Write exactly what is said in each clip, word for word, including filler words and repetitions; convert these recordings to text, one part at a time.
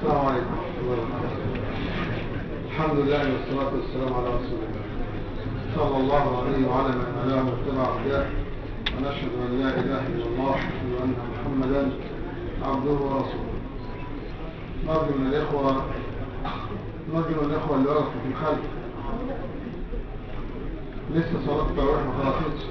السلام عليكم ورحمة الله وبركاته. الحمد لله والصلاة والسلام على رسول الله صلى الله عليه وعلى من والاه واتبع هداه، ونشهد أن لا إله إلا الله وأن محمدا عبده ورسوله. نرجو من الإخوة نرجو من الإخوة اللي وقفوا في الخلف لسه صلاة التراويح ما خلصتش.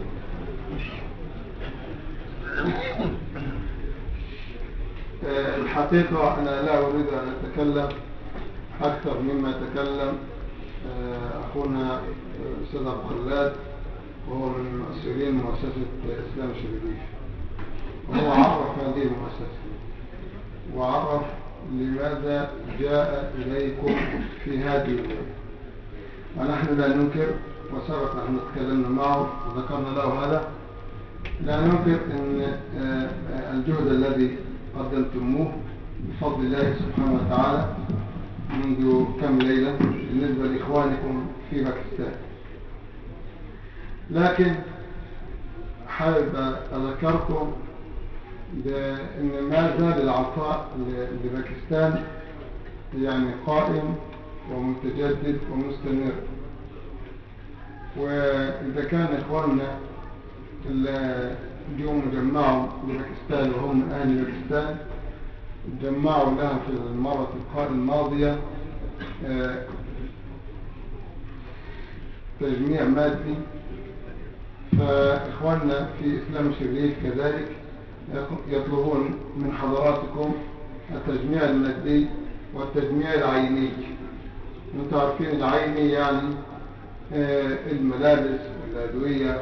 الحقيقة أنا لا أريد أن أتكلم أكثر مما تكلم أخونا أستاذ أبو خلاد، وهو من مؤسسين مؤسسة إسلام الشريف، وهو عرف هذه المؤسسة وعرف لماذا جاء إليكم في هذه الليلة. ونحن لا ننكر، وسبق نحن تكلمنا معه وذكرنا له هذا، لا ننكر أن الجهد الذي قدمتموه بفضل الله سبحانه وتعالى منذ كم ليلة بالنسبة لإخوانكم في باكستان. لكن حابب أذكركم بأن ما زال العطاء لباكستان يعني قائم ومتجدد ومستمر. وإذا كان إخواننا اليوم جمعوا لباكستان وهم من أهل باكستان جمعوا لها في المرة الماضية تجميع مادي، فإخواننا في إسلام الشريف كذلك يطلبون من حضراتكم التجميع المادي والتجميع العيني. انتم عارفين العيني يعني الملابس والأدوية،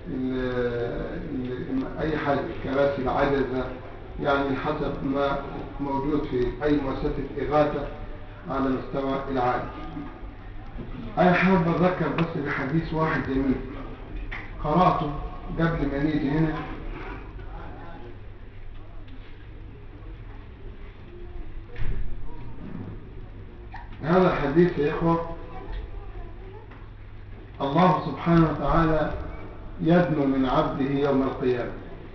أي حاجة، كراسي العجزة، يعني حسب ما موجود في أي مؤسسة إغاثة على مستوى العالم. أنا حابب أذكر بس بحديث واحد جميل قرأته قبل ما نيجي هنا. هذا الحديث يا إخوة، الله سبحانه وتعالى يدنو من عبده يوم القيامة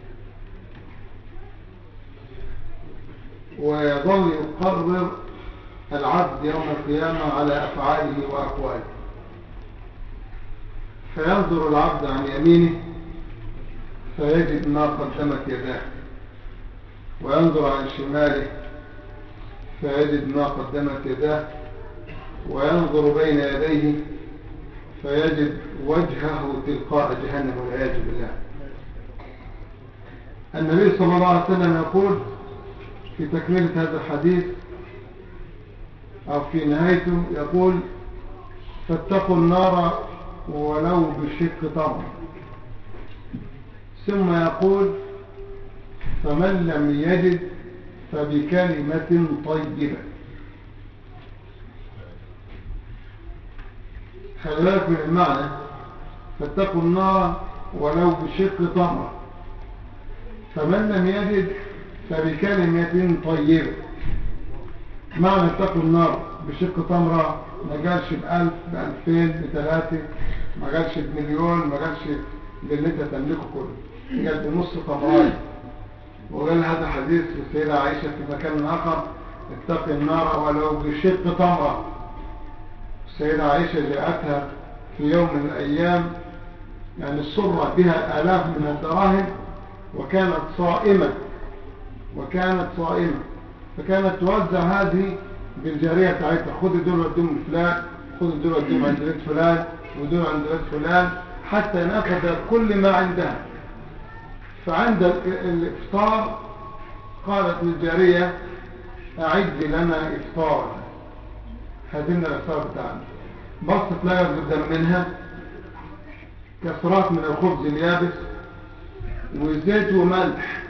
ويظل يقرر العبد يوم القيامة على أفعاله وأقواله، فينظر العبد عن يمينه فيجد ما قدمت يداه، وينظر عن شماله فيجد ما قدمت يداه، وينظر بين يديه فيجد وجهه تلقاء جهنم والعياذ بالله. النبي صلى الله عليه وسلم يقول في تكملة هذا الحديث أو في نهايته يقول: فاتقوا النار ولو بشق تمر. ثم يقول: فمن لم يجد فبكلمة طيبة. خلي بالك من المعنى، فاتقوا النار ولو بشق تمر، فمن لم يجد فبكلمة طيبة. معنى اتقوا النار بشق تمرة ما قالش بألف بألفين بثلاثة، ما قالش بمليون، ما قالش باللي انت تملكه كله، قال بنص تمرين. وقال هذا حديث السيدة عائشة في مكان آخر: اتقوا النار ولو بشق تمرة. السيدة عائشة جاءتها في يوم من الأيام يعني سر بها آلاف من الدراهم، وكانت صائمة وكانت صائمة فكانت توزع هذه بالجارية بتاعتها: خذ دول ودوم لفلان، خذ دول ودوم عند بيت فلان، ودول عند بيت فلان، حتى نأخذ كل ما عندها. فعند الإفطار قالت للجارية: أعد لنا إفطار، هذين الإفطار بتاعنا. بصت لها قدام منها كسرات من الخبز اليابس وزيت وملح،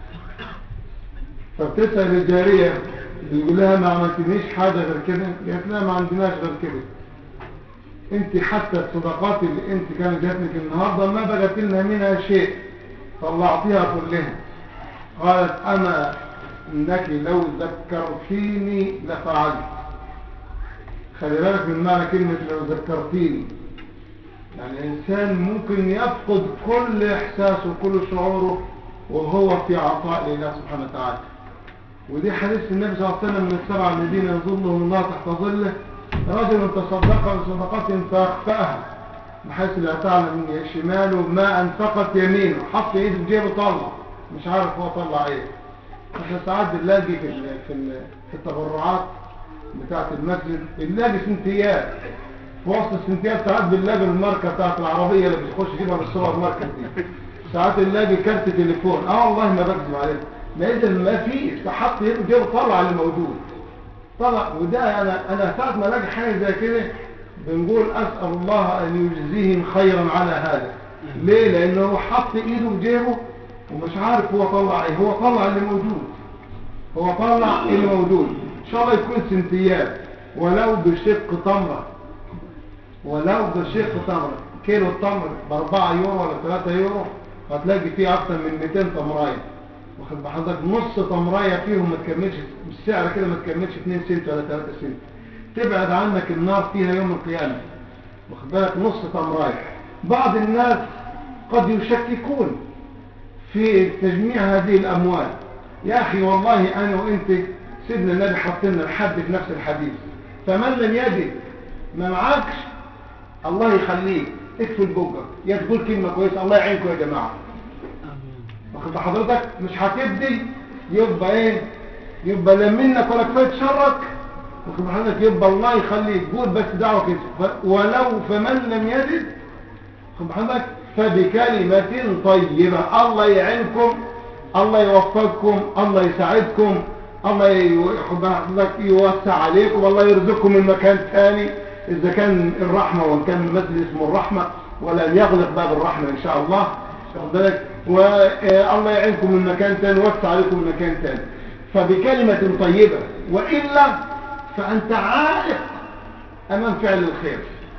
فبتسأل الجارية بيقول لها: ما عملتنيش حاجة غير كده؟ قالت لها: ما عندناش غير كده، انت حتى الصدقات اللي انت كانت جاتلك النهاردة ما بقت لنا منها شيء، طلعتيها كلها. قالت: أما إنك لو ذكرتيني لفعلت. خلي بالك من معنى كلمة لو ذكرتيني، يعني الإنسان ممكن يفقد كل إحساسه وكل شعوره وهو في عطاء لله سبحانه وتعالى، ودي حديث النبي صلى الله عليه وسلم من السبعة الذين يظلهم الله تحت ظله رجل تصدق بصدقة فأخفأها بحيث لا تعلم شماله ما أنفقت يمينه، حط ايده في جيبه طلع مش عارف هو طلع ايه. احنا ساعات بنلاقي في في في التبرعات بتاعة المسجد بنلاقي سنتيات، في وسط السنتيات ساعات بنلاقي الماركة بتاعة العربية اللي بتخش جيبها من السوبر ماركت دي، ساعات بنلاقي كارت تليفون. اه والله ما بكذب عليك، ما اذا ما فيش حط ايده في جيبه طلع اللي موجود طلع. وده انا انا ساعات ما الاقي حاجه زي كده بنقول اسال الله ان يجزيهم خيرا على هذا. ليه؟ لانه هو حط ايده في جيبه ومش عارف هو طلع ايه، هو طلع اللي موجود، هو طلع اللي موجود. ان شاء الله يكون سنتيات ولو بشق تمره، ولو بشق تمره. كيلو التمر باربعة يورو ولا ثلاثة يورو، هتلاقي فيه اكتر من مئتين تمرايه، واخد بحضرتك نص تمرايه فيهم ما تكملش بالسعر كده، ما تكملش اتنين سنت ولا ثلاثة سنت، تبعد عنك النار فيها يوم القيامه، واخد بالك نص تمرايه. بعض الناس قد يشككون في تجميع هذه الاموال. يا اخي والله انا وانت سيدنا النبي حط لنا الحد في نفس الحديث، فمن لم يجد ما معكش الله يخليك اكفل بوجك يا تقول كلمه كويسه الله يعينكم يا جماعه، واخد حضرتك مش هتبدي يبقى ايه، يبقى لا منك ولا كفايه شرك، واخد حضرتك يبقى الله يخليك قول بس دعوه كده. ولو فمن لم يجد واخد حضرتك فبكلمه طيبه الله يعينكم، الله يوفقكم، الله يساعدكم، الله يوسع عليكم، والله يرزقكم من مكان ثاني اذا كان الرحمه وان كان المسجد اسمه الرحمه، ولا يغلق باب الرحمه ان شاء الله، واخد بالك، والله يعينكم من مكان ثاني ويوسع عليكم من مكان ثاني. فبكلمه طيبه، والا فانت عائق امام فعل الخير.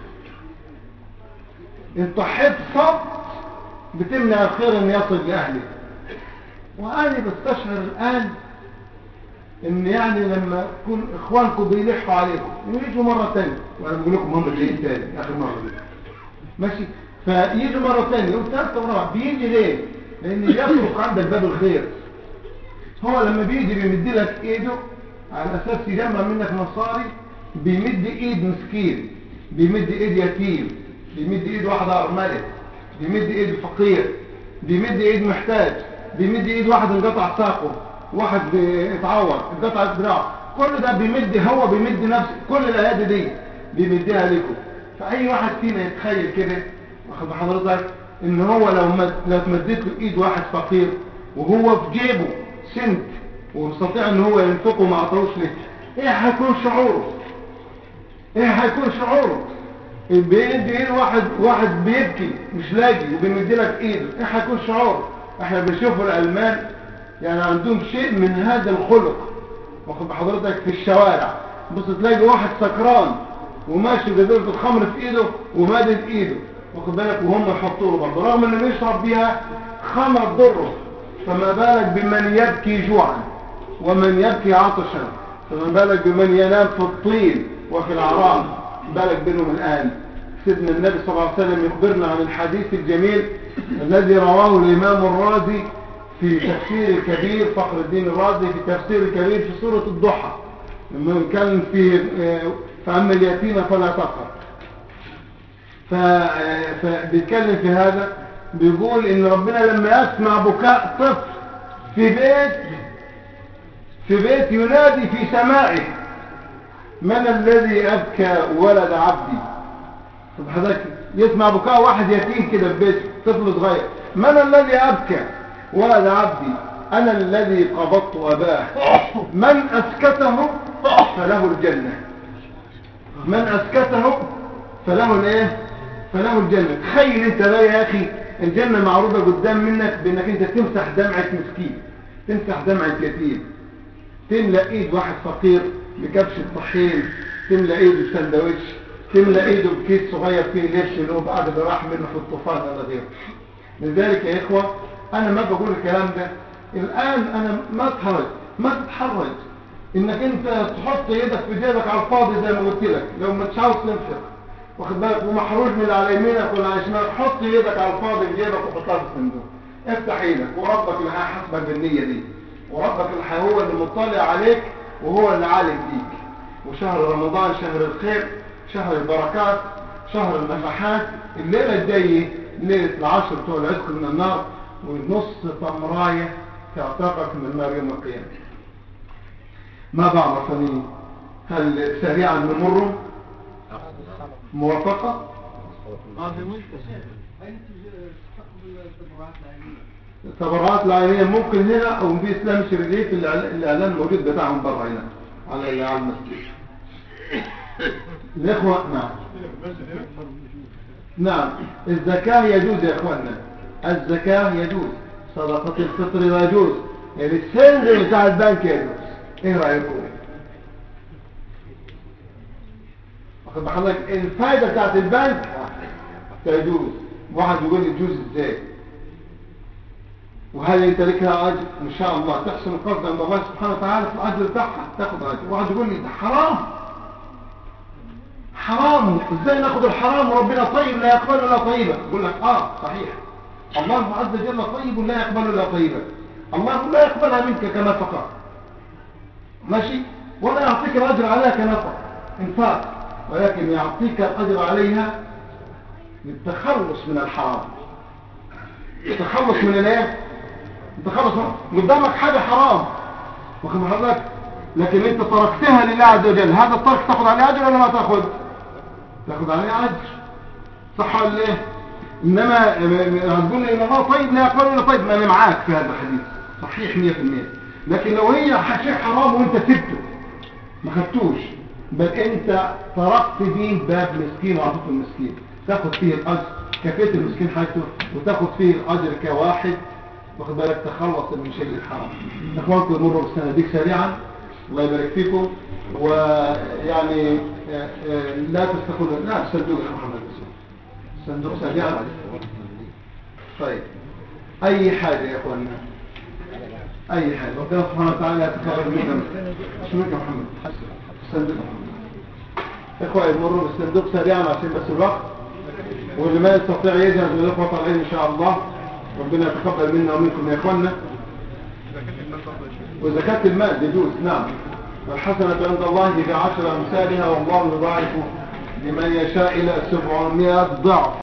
انت حب صوت بتمنع الخير ان يصل لاهله. وانا بستشعر الان ان يعني لما يكون اخوانكم بيلحوا عليكم ويجوا مره ثانيه، وانا بقول لكم هم جايين ثاني اخر مره دي ماشي، فيجوا مره ثانيه وثالثه ورابعه، بيجي ليه؟ لان يطرق عندك باب الخير. هو لما بيجي بيمد لك ايده على اساس يجمع منك مصاري، بيمد ايد مسكين، بيمد ايد يتيم، بيمد ايد واحد ارمله، بيمد ايد فقير، بيمد ايد محتاج، بيمد ايد واحد انقطع ساقه، واحد اتعور انقطع دراعه، كل ده بيمد، هو بيمد نفسه، كل الايادي دي بيمدها لكم. فاي واحد فينا يتخيل كده واخد بحضرتك ان هو لو مد... لو تمدت له ايد واحد فقير وهو في جيبه سنت ومستطيع ان هو ينفقه ما عطوش ليه، ايه هيكون شعوره؟ ايه هيكون شعوره؟ بيدي ايد واحد واحد بيبكي مش لاقي وبيمد لك ايده، ايه هيكون شعوره؟ احنا بنشوف الالمان يعني عندهم شيء من هذا الخلق، واخد بحضرتك في الشوارع بص تلاقي واحد سكران وماشي بجزيرة الخمر في ايده ومادد ايده، واخد بالك، وهم يحطوا له برضه رغم انه بيشرب بيها خمر ضره. فما بالك بمن يبكي جوعا ومن يبكي عطشا، فما بالك بمن ينام في الطين وفي العرام، بالك بينهم الان. سيدنا النبي صلى الله عليه وسلم يخبرنا عن الحديث الجميل الذي رواه الامام الرازي في تفسير الكبير، فخر الدين الرازي في تفسير الكبير في سورة الضحى لما كان في فأما اليتيم فلا تقهر، فبيتكلم في هذا، بيقول ان ربنا لما يسمع بكاء طفل في بيت في بيت ينادي في سمائه من الذي أبكى ولد عبدي. حضرتك يسمع بكاء واحد يتيم كده في بيت طفل صغير، من الذي أبكى ولد عبدي أنا الذي قبضت أباه، من أسكته فله الجنة، من أسكته فله الايه فله الجنة. تخيل انت بقى يا أخي الجنة معروضة قدام منك بأنك انت تمسح دمعة مسكين، تمسح دمعة يتيم، تملأ ايد واحد فقير بكبش الطحين، تملأ ايده بسندوتش، تملأ ايده بكيس صغير فيه ليش اللي هو بعد ما راح منه في الطوفان هذا غيره. لذلك يا إخوة أنا ما بقول الكلام ده الآن، أنا ما اتحرج ما تتحرج إنك أنت تحط يدك في جيبك على الفاضي زي ما قلت لك، لو ما تشاوز تنفق واخد بالك ومحروج من على يمينك ولا على شمالك، حط يدك على الفاضي في جيبك وحطها في الصندوق، افتح ايدك وربك اللي هيحاسبك بالنية دي. وربك الحي هو اللي مطلع عليك وهو اللي عالج بيك. وشهر رمضان شهر الخير، شهر البركات، شهر النفحات. الليلة الجاية ليلة العشر بتوع العتق من النار، ونص تمراية تعتقك من النار يوم القيامة. ما بعرفني هل سريعا نمر موافقة؟ ما في مشكلة. التبرعات العينية ممكن هنا او في اسلام شريف الاعلان موجود بتاعهم برا هنا على على المسجد. الاخوة نعم نعم الزكاة يجوز يا اخوانا، الزكاة يجوز، صدقة الفطر يجوز، يعني السند بتاع البنك يجوز. ايه رأيكم؟ واخد بحضرتك الفايدة بتاعت البنك تجوز. واحد يقول لي تجوز ازاي؟ وهل انت لك اجر؟ ان شاء الله تحسن القصد عند الله سبحانه وتعالى في الاجر بتاعها تاخذ اجر. واحد يقول لي ده حرام حرام، ازاي ناخذ الحرام وربنا طيب لا يقبل الا طيبا؟ يقول لك اه صحيح، الله عز وجل طيب لا يقبل الا طيبا، الله لا يقبلها منك كنفقه ماشي، ولا يعطيك الاجر عليها كنفقه انفاق، ولكن يعطيك الاجر عليها للتخلص من الحرام. التخلص من الايه؟ التخلص من قدامك حاجه حرام واخد حضرتك، لكن انت تركتها لله عز وجل، هذا الترك تاخذ عليه اجر ولا ما تاخذ؟ تاخذ عليه اجر، صح ولا ايه؟ انما هتقول لي ان الله طيب لا يقبل الا طيب، ما انا معاك في هذا الحديث صحيح مية في المية، لكن لو هي شيء حرام وانت سبته ما خدتوش، بل انت تركت فيه باب مسكين وعطيته المسكين، تاخذ فيه الاجر كفيت المسكين حاجته، وتاخذ فيه الاجر كواحد واخد بالك تخلص من شيء الحرام. اخوانكم مروا بالصناديق سريعا الله يبارك فيكم، ويعني لا تستقلوا لا صندوق يا محمد صندوق سريعا. طيب اي حاجه يا اخوانا اي حاجه ربنا سبحانه وتعالى يتقبل منا. شنو يا محمد صندوق اخوة يمروا بالصندوق سريعا عشان بس الوقت، واللي ما يستطيع يجهز من الاخوه طالعين ان شاء الله، ربنا يتقبل منا ومنكم يا اخوانا. وزكاة المال يجوز نعم، والحسنة عند الله بعشر امثالها والله يضاعف لمن يشاء الى سبعمائة ضعف.